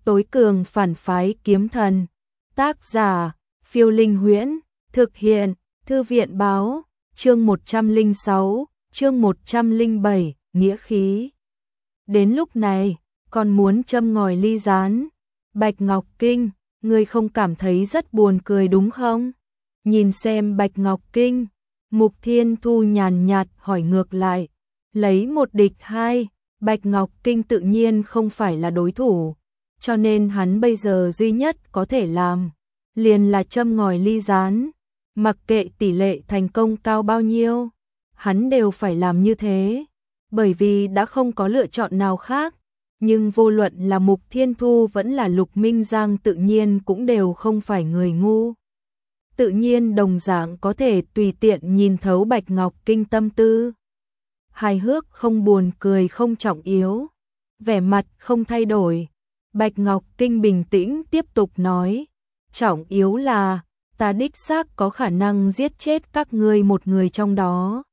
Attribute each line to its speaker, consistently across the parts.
Speaker 1: tối cường phản phái kiếm thần. Tác giả, Phiêu Linh Huyễn, thực hiện, Thư viện báo, chương 106, chương 107, nghĩa khí. Đến lúc này, còn muốn châm ngòi ly rán. Bạch Ngọc Kinh, ngươi không cảm thấy rất buồn cười đúng không? Nhìn xem Bạch Ngọc Kinh, Mục Thiên Thu nhàn nhạt hỏi ngược lại. Lấy một địch hai, Bạch Ngọc Kinh tự nhiên không phải là đối thủ, cho nên hắn bây giờ duy nhất có thể làm liền là châm ngòi ly rán, mặc kệ tỷ lệ thành công cao bao nhiêu, hắn đều phải làm như thế, bởi vì đã không có lựa chọn nào khác, nhưng vô luận là Mục Thiên Thu vẫn là Lục Minh Giang tự nhiên cũng đều không phải người ngu. Tự nhiên đồng dạng có thể tùy tiện nhìn thấu Bạch Ngọc Kinh tâm tư. Hài hước không buồn cười không trọng yếu, vẻ mặt không thay đổi. Bạch Ngọc Kinh bình tĩnh tiếp tục nói, trọng yếu là, ta đích xác có khả năng giết chết các ngươi một người trong đó.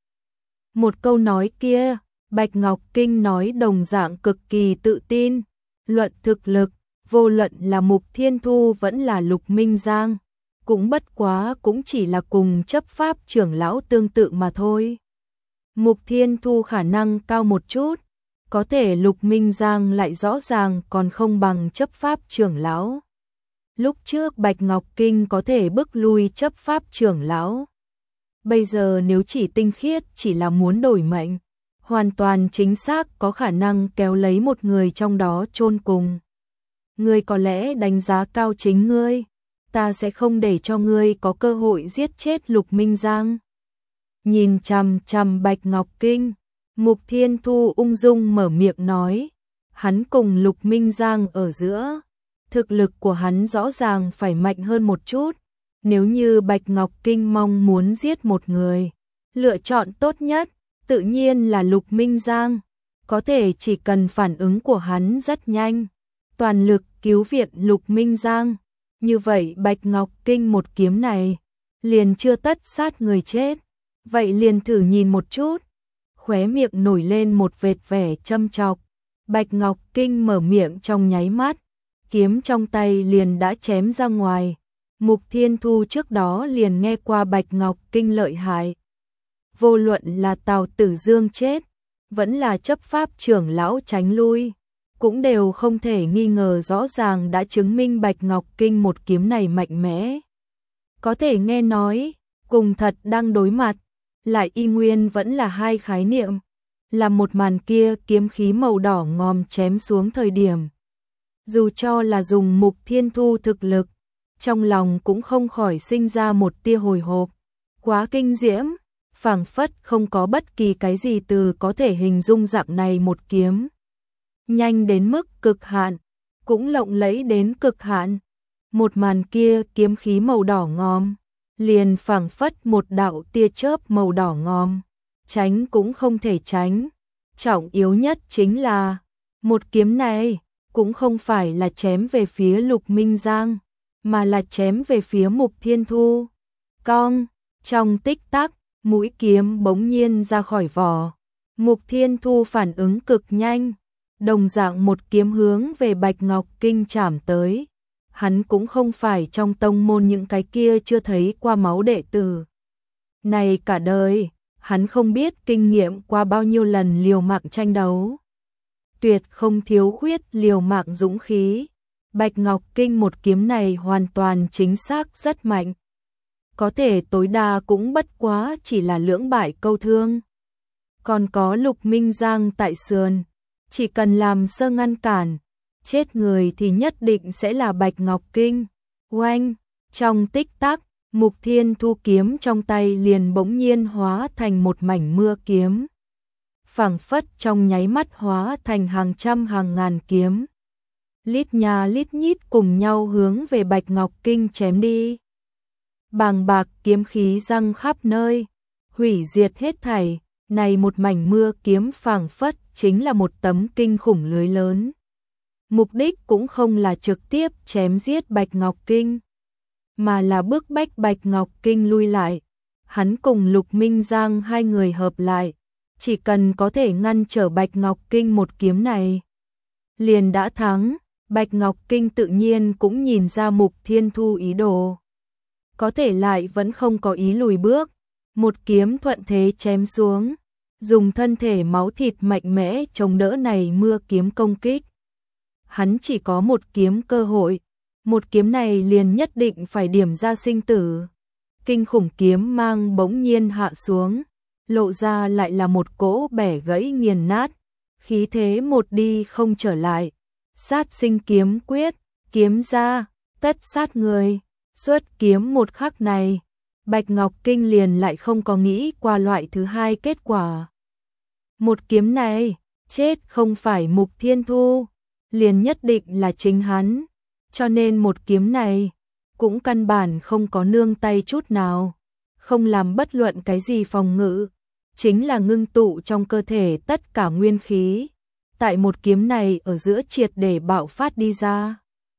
Speaker 1: Một câu nói kia, Bạch Ngọc Kinh nói đồng dạng cực kỳ tự tin, luận thực lực, vô luận là Mục Thiên Thu vẫn là Lục Minh Giang, cũng bất quá cũng chỉ là cùng chấp pháp trưởng lão tương tự mà thôi. Mục Thiên Thu khả năng cao một chút, có thể Lục Minh Giang lại rõ ràng còn không bằng chấp pháp trưởng lão. Lúc trước Bạch Ngọc Kinh có thể bức lui chấp pháp trưởng lão. Bây giờ nếu chỉ tinh khiết chỉ là muốn đổi mệnh, hoàn toàn chính xác có khả năng kéo lấy một người trong đó chôn cùng. Ngươi có lẽ đánh giá cao chính ngươi, ta sẽ không để cho ngươi có cơ hội giết chết Lục Minh Giang. Nhìn chằm chằm Bạch Ngọc Kinh, Mục Thiên Thu ung dung mở miệng nói, hắn cùng Lục Minh Giang ở giữa, thực lực của hắn rõ ràng phải mạnh hơn một chút, nếu như Bạch Ngọc Kinh mong muốn giết một người, lựa chọn tốt nhất, tự nhiên là Lục Minh Giang, có thể chỉ cần phản ứng của hắn rất nhanh, toàn lực cứu viện Lục Minh Giang, như vậy Bạch Ngọc Kinh một kiếm này, liền chưa tất sát người chết. Vậy liền thử nhìn một chút, khóe miệng nổi lên một vệt vẻ châm chọc. Bạch Ngọc Kinh mở miệng trong nháy mắt, kiếm trong tay liền đã chém ra ngoài. Mục Thiên Thu trước đó liền nghe qua Bạch Ngọc Kinh lợi hại. Vô luận là Tào Tử Dương chết, vẫn là chấp pháp trưởng lão tránh lui, cũng đều không thể nghi ngờ rõ ràng đã chứng minh Bạch Ngọc Kinh một kiếm này mạnh mẽ. Có thể nghe nói, cùng thật đang đối mặt, lại y nguyên vẫn là hai khái niệm, là một màn kia kiếm khí màu đỏ ngòm chém xuống thời điểm. Dù cho là dùng Mục Thiên Thu thực lực, trong lòng cũng không khỏi sinh ra một tia hồi hộp, quá kinh diễm, phảng phất không có bất kỳ cái gì từ có thể hình dung dạng này một kiếm. Nhanh đến mức cực hạn, cũng lộng lẫy đến cực hạn. Một màn kia kiếm khí màu đỏ ngòm, liền phảng phất một đạo tia chớp màu đỏ ngòm, tránh cũng không thể tránh. Trọng yếu nhất chính là, một kiếm này cũng không phải là chém về phía Lục Minh Giang, mà là chém về phía Mục Thiên Thu. Cong, trong tích tắc, mũi kiếm bỗng nhiên ra khỏi vỏ. Mục Thiên Thu phản ứng cực nhanh, đồng dạng một kiếm hướng về Bạch Ngọc Kinh chảm tới. Hắn cũng không phải trong tông môn những cái kia chưa thấy qua máu đệ tử. Này cả đời, hắn không biết kinh nghiệm qua bao nhiêu lần liều mạng tranh đấu. Tuyệt không thiếu khuyết liều mạng dũng khí. Bạch Ngọc Kinh một kiếm này hoàn toàn chính xác rất mạnh. Có thể tối đa cũng bất quá chỉ là lưỡng bại câu thương. Còn có Lục Minh Giang tại sườn, chỉ cần làm sơ ngăn cản, chết người thì nhất định sẽ là Bạch Ngọc Kinh. Oanh, trong tích tắc, Mục Thiên Thu kiếm trong tay liền bỗng nhiên hóa thành một mảnh mưa kiếm. Phảng phất trong nháy mắt hóa thành hàng trăm hàng ngàn kiếm. Lít nhà lít nhít cùng nhau hướng về Bạch Ngọc Kinh chém đi. Bàng bạc kiếm khí răng khắp nơi, hủy diệt hết thảy, này một mảnh mưa kiếm phảng phất chính là một tấm kinh khủng lưới lớn. Mục đích cũng không là trực tiếp chém giết Bạch Ngọc Kinh, mà là bức bách Bạch Ngọc Kinh lui lại. Hắn cùng Lục Minh Giang hai người hợp lại, chỉ cần có thể ngăn trở Bạch Ngọc Kinh một kiếm này, liền đã thắng. Bạch Ngọc Kinh tự nhiên cũng nhìn ra Mục Thiên Thu ý đồ. Có thể lại vẫn không có ý lùi bước, một kiếm thuận thế chém xuống, dùng thân thể máu thịt mạnh mẽ chống đỡ này mưa kiếm công kích. Hắn chỉ có một kiếm cơ hội, một kiếm này liền nhất định phải điểm ra sinh tử. Kinh khủng kiếm mang bỗng nhiên hạ xuống, lộ ra lại là một cỗ bẻ gãy nghiền nát, khí thế một đi không trở lại. Sát sinh kiếm quyết, kiếm ra, tất sát người. Xuất kiếm một khắc này, Bạch Ngọc Kinh liền lại không có nghĩ qua loại thứ hai kết quả. Một kiếm này, chết không phải Mục Thiên Thu, liền nhất định là chính hắn, cho nên một kiếm này cũng căn bản không có nương tay chút nào, không làm bất luận cái gì phòng ngự, chính là ngưng tụ trong cơ thể tất cả nguyên khí, tại một kiếm này ở giữa triệt để bạo phát đi ra.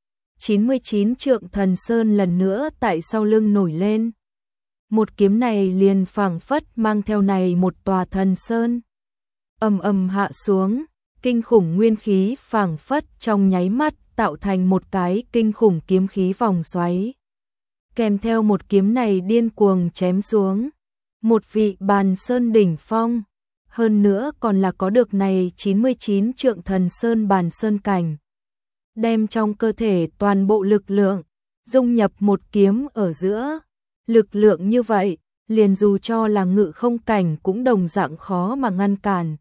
Speaker 1: 99 trượng thần sơn lần nữa tại sau lưng nổi lên. Một kiếm này liền phảng phất mang theo này một tòa thần sơn. Ầm ầm hạ xuống, kinh khủng nguyên khí phảng phất trong nháy mắt tạo thành một cái kinh khủng kiếm khí vòng xoáy. Kèm theo một kiếm này điên cuồng chém xuống, một vị bàn sơn đỉnh phong, hơn nữa còn là có được này 99 trượng thần sơn bàn sơn cảnh. Đem trong cơ thể toàn bộ lực lượng, dung nhập một kiếm ở giữa. Lực lượng như vậy, liền dù cho là ngự không cảnh cũng đồng dạng khó mà ngăn cản.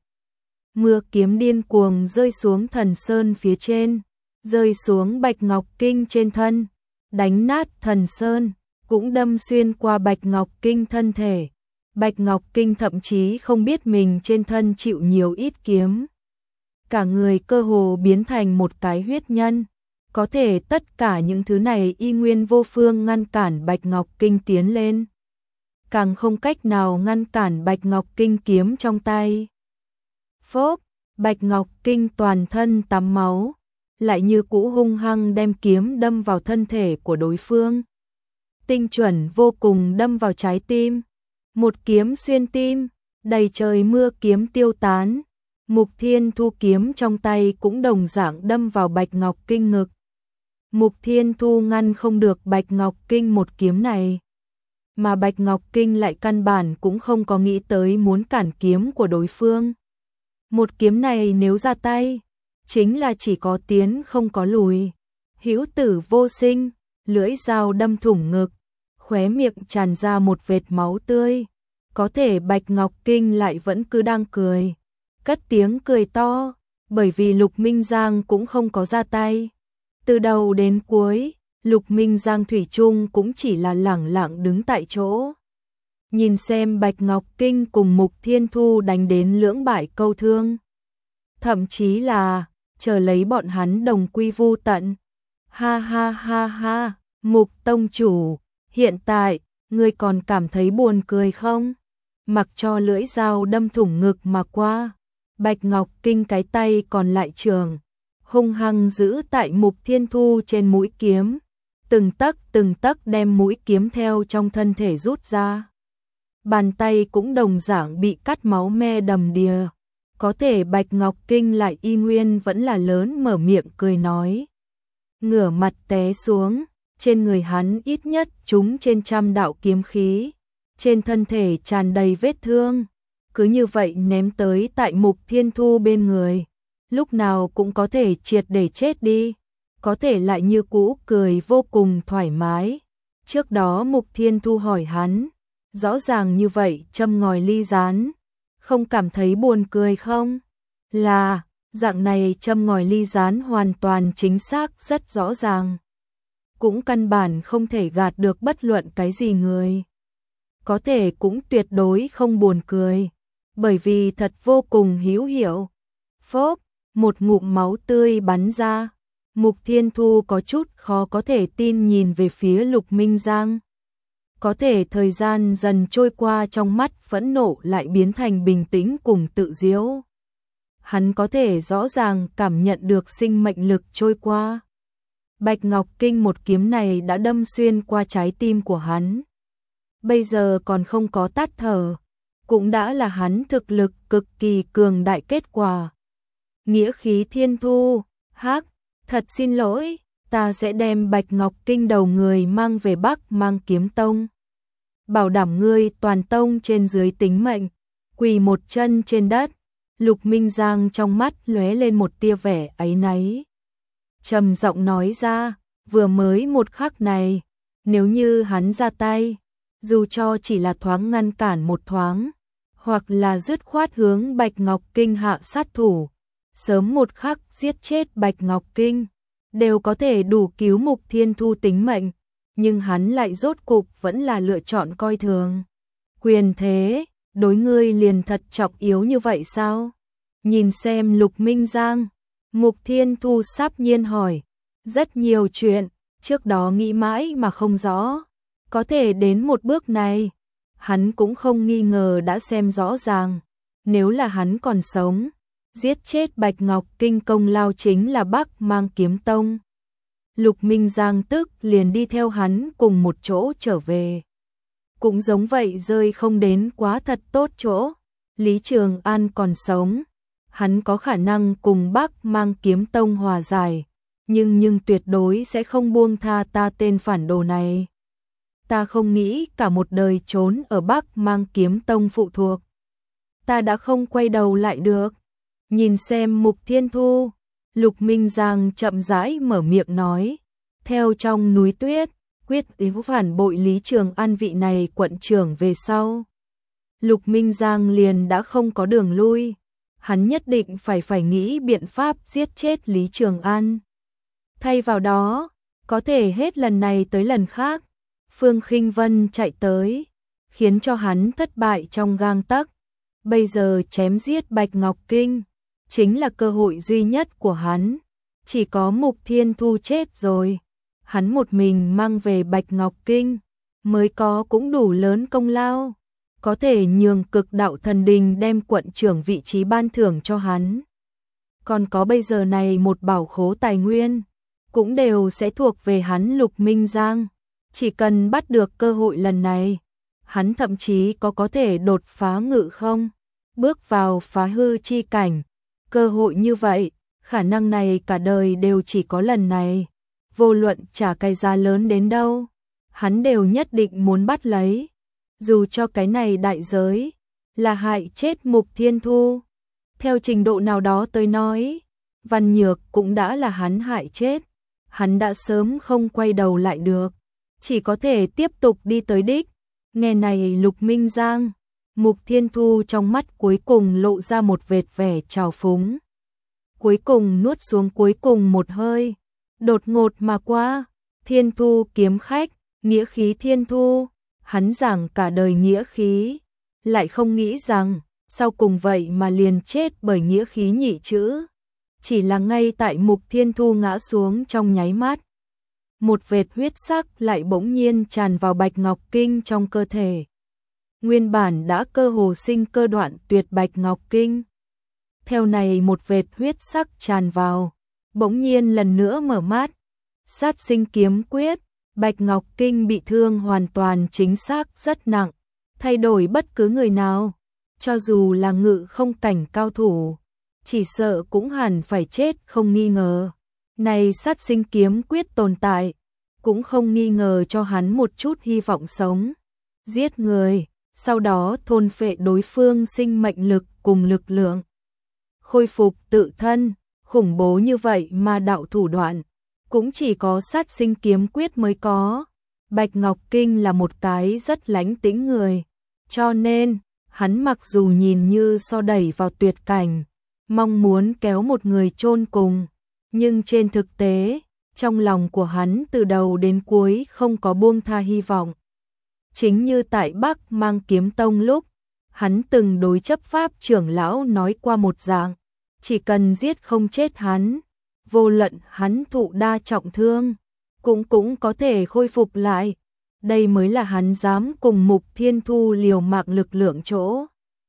Speaker 1: Mưa kiếm điên cuồng rơi xuống thần sơn phía trên, rơi xuống Bạch Ngọc Kinh trên thân, đánh nát thần sơn, cũng đâm xuyên qua Bạch Ngọc Kinh thân thể. Bạch Ngọc Kinh thậm chí không biết mình trên thân chịu nhiều ít kiếm. Cả người cơ hồ biến thành một cái huyết nhân. Có thể tất cả những thứ này y nguyên vô phương ngăn cản Bạch Ngọc Kinh tiến lên. Càng không cách nào ngăn cản Bạch Ngọc Kinh kiếm trong tay. Phốp, Bạch Ngọc Kinh toàn thân tắm máu, lại như cũ hung hăng đem kiếm đâm vào thân thể của đối phương. Tinh chuẩn vô cùng đâm vào trái tim. Một kiếm xuyên tim, đầy trời mưa kiếm tiêu tán. Mục Thiên Thu kiếm trong tay cũng đồng dạng đâm vào Bạch Ngọc Kinh ngực. Mục Thiên Thu ngăn không được Bạch Ngọc Kinh một kiếm này. Mà Bạch Ngọc Kinh lại căn bản cũng không có nghĩ tới muốn cản kiếm của đối phương. Một kiếm này nếu ra tay, chính là chỉ có tiến không có lùi. Hữu tử vô sinh, lưỡi dao đâm thủng ngực, khóe miệng tràn ra một vệt máu tươi. Có thể Bạch Ngọc Kinh lại vẫn cứ đang cười. Cất tiếng cười to, bởi vì Lục Minh Giang cũng không có ra tay. Từ đầu đến cuối, Lục Minh Giang thủy chung cũng chỉ là lẳng lặng đứng tại chỗ. Nhìn xem Bạch Ngọc Kinh cùng Mục Thiên Thu đánh đến lưỡng bại câu thương. Thậm chí là, chờ lấy bọn hắn đồng quy vu tận. Ha ha ha ha, Mục Tông Chủ, hiện tại, ngươi còn cảm thấy buồn cười không? Mặc cho lưỡi dao đâm thủng ngực mà qua. Bạch Ngọc Kinh cái tay còn lại trường, hung hăng giữ tại Mục Thiên Thu trên mũi kiếm, từng tấc đem mũi kiếm theo trong thân thể rút ra. Bàn tay cũng đồng dạng bị cắt máu me đầm đìa, có thể Bạch Ngọc Kinh lại y nguyên vẫn là lớn mở miệng cười nói. Ngửa mặt té xuống, trên người hắn ít nhất trúng trên 100 đạo kiếm khí, trên thân thể tràn đầy vết thương. Cứ như vậy ném tới tại Mục Thiên Thu bên người, lúc nào cũng có thể triệt để chết đi, có thể lại như cũ cười vô cùng thoải mái. Trước đó Mục Thiên Thu hỏi hắn, rõ ràng như vậy châm ngòi ly rán, không cảm thấy buồn cười không? Là, dạng này châm ngòi ly rán hoàn toàn chính xác rất rõ ràng. Cũng căn bản không thể gạt được bất luận cái gì người. Có thể cũng tuyệt đối không buồn cười. Bởi vì thật vô cùng hữu hiệu. Phốp, một ngụm máu tươi bắn ra. Mục Thiên Thu có chút khó có thể tin nhìn về phía Lục Minh Giang. Có thể thời gian dần trôi qua trong mắt phẫn nộ lại biến thành bình tĩnh cùng tự diễu. Hắn có thể rõ ràng cảm nhận được sinh mệnh lực trôi qua. Bạch Ngọc Kinh một kiếm này đã đâm xuyên qua trái tim của hắn. Bây giờ còn không có tắt thở. Cũng đã là hắn thực lực cực kỳ cường đại kết quả. Nghĩa khí Thiên Thu, hắc, Thật xin lỗi, ta sẽ đem Bạch Ngọc Kinh đầu người mang về Bắc Mang Kiếm Tông. Bảo đảm ngươi toàn tông trên dưới tính mệnh, quỳ một chân trên đất. Lục Minh Giang trong mắt lóe lên một tia vẻ áy náy. Trầm giọng nói ra, vừa mới một khắc này, nếu như hắn ra tay, dù cho chỉ là thoáng ngăn cản một thoáng, hoặc là dứt khoát hướng Bạch Ngọc Kinh hạ sát thủ, sớm một khắc giết chết Bạch Ngọc Kinh, đều có thể đủ cứu Mục Thiên Thu tính mệnh, nhưng hắn lại rốt cục vẫn là lựa chọn coi thường. Quyền thế, đối ngươi liền thật trọng yếu như vậy sao? Nhìn xem Lục Minh Giang, Mục Thiên Thu sắp nhiên hỏi, rất nhiều chuyện, trước đó nghĩ mãi mà không rõ, có thể đến một bước này, hắn cũng không nghi ngờ đã xem rõ ràng, nếu là hắn còn sống, giết chết Bạch Ngọc Kinh công lao chính là Bắc Mang Kiếm Tông. Lục Minh Giang tức liền đi theo hắn cùng một chỗ trở về. Cũng giống vậy rơi không đến quá thật tốt chỗ, Lý Trường An còn sống, hắn có khả năng cùng Bắc Mang Kiếm Tông hòa giải, nhưng tuyệt đối sẽ không buông tha ta tên phản đồ này. Ta không nghĩ cả một đời trốn ở Bắc Mang Kiếm Tông phụ thuộc. Ta đã không quay đầu lại được. Nhìn xem Mục Thiên Thu, Lục Minh Giang chậm rãi mở miệng nói, theo trong núi tuyết, quyết ý phản bội Lý Trường An vị này quận trưởng về sau. Lục Minh Giang liền đã không có đường lui, hắn nhất định phải nghĩ biện pháp giết chết Lý Trường An. Thay vào đó, có thể hết lần này tới lần khác, Phương Khinh Vân chạy tới, khiến cho hắn thất bại trong gang tấc. Bây giờ chém giết Bạch Ngọc Kinh, chính là cơ hội duy nhất của hắn. Chỉ có Mục Thiên Thu chết rồi, hắn một mình mang về Bạch Ngọc Kinh, mới có cũng đủ lớn công lao, có thể nhường Cực Đạo Thần Đình đem quận trưởng vị trí ban thưởng cho hắn. Còn có bây giờ này một bảo khố tài nguyên, cũng đều sẽ thuộc về hắn Lục Minh Giang. Chỉ cần bắt được cơ hội lần này, hắn thậm chí có thể đột phá ngự không, bước vào phá hư chi cảnh. Cơ hội như vậy, khả năng này cả đời đều chỉ có lần này. Vô luận trả cái giá lớn đến đâu, hắn đều nhất định muốn bắt lấy. Dù cho cái này đại giới là hại chết Mục Thiên Thu. Theo trình độ nào đó tới nói, Văn Nhược cũng đã là hắn hại chết. Hắn đã sớm không quay đầu lại được, chỉ có thể tiếp tục đi tới đích. Nghe này Lục Minh Giang, Mục Thiên Thu trong mắt cuối cùng lộ ra một vệt vẻ trào phúng. Cuối cùng nuốt xuống cuối cùng một hơi, đột ngột mà qua, Thiên Thu kiếm khách, nghĩa khí Thiên Thu, hắn giảng cả đời nghĩa khí, lại không nghĩ rằng, sau cùng vậy mà liền chết bởi nghĩa khí nhị chữ. Chỉ là ngay tại Mục Thiên Thu ngã xuống trong nháy mắt, một vệt huyết sắc lại bỗng nhiên tràn vào Bạch Ngọc Kinh trong cơ thể. Nguyên bản đã cơ hồ sinh cơ đoạn tuyệt Bạch Ngọc Kinh. Theo này một vệt huyết sắc tràn vào, bỗng nhiên lần nữa mở mắt. Sát sinh kiếm quyết, Bạch Ngọc Kinh bị thương hoàn toàn chính xác rất nặng, thay đổi bất cứ người nào, cho dù là ngự không cảnh cao thủ, chỉ sợ cũng hẳn phải chết không nghi ngờ. Này sát sinh kiếm quyết tồn tại, cũng không nghi ngờ cho hắn một chút hy vọng sống. Giết người, sau đó thôn phệ đối phương sinh mệnh lực cùng lực lượng. Khôi phục tự thân, khủng bố như vậy mà đạo thủ đoạn, cũng chỉ có sát sinh kiếm quyết mới có. Bạch Ngọc Kinh là một cái rất lánh tĩnh người, cho nên, hắn mặc dù nhìn như so đẩy vào tuyệt cảnh, mong muốn kéo một người chôn cùng, nhưng trên thực tế, trong lòng của hắn từ đầu đến cuối không có buông tha hy vọng. Chính như tại Bắc Mang Kiếm Tông lúc, hắn từng đối chấp pháp trưởng lão nói qua một dạng, chỉ cần giết không chết hắn, vô luận hắn thụ đa trọng thương, cũng có thể khôi phục lại. Đây mới là hắn dám cùng Mục Thiên Thu liều mạng lực lượng chỗ.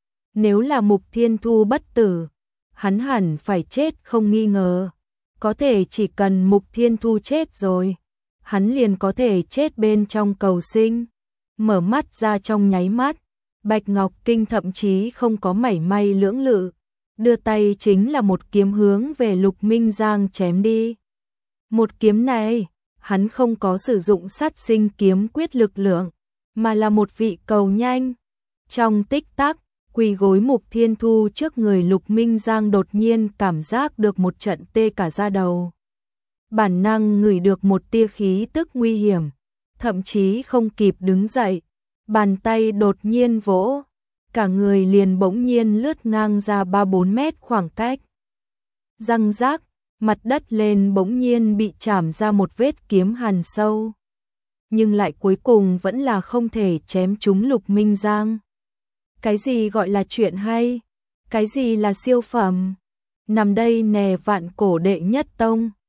Speaker 1: Nếu là Mục Thiên Thu bất tử, hắn hẳn phải chết không nghi ngờ. Có thể chỉ cần Mục Thiên Thu chết rồi, hắn liền có thể chết bên trong cầu sinh. Mở mắt ra trong nháy mắt, Bạch Ngọc Kinh thậm chí không có mảy may lưỡng lự, đưa tay chính là một kiếm hướng về Lục Minh Giang chém đi. Một kiếm này, hắn không có sử dụng sát sinh kiếm quyết lực lượng, mà là một vị cầu nhanh. Trong tích tắc, quỳ gối Mục Thiên Thu trước người Lục Minh Giang đột nhiên cảm giác được một trận tê cả da đầu. Bản năng ngửi được một tia khí tức nguy hiểm, thậm chí không kịp đứng dậy, bàn tay đột nhiên vỗ, cả người liền bỗng nhiên lướt ngang ra 3-4 mét khoảng cách. Răng rác, mặt đất lên bỗng nhiên bị chảm ra một vết kiếm hằn sâu. Nhưng lại cuối cùng vẫn là không thể chém trúng Lục Minh Giang. Cái gì gọi là chuyện hay? Cái gì là siêu phẩm? Nằm đây nè vạn cổ đệ nhất tông.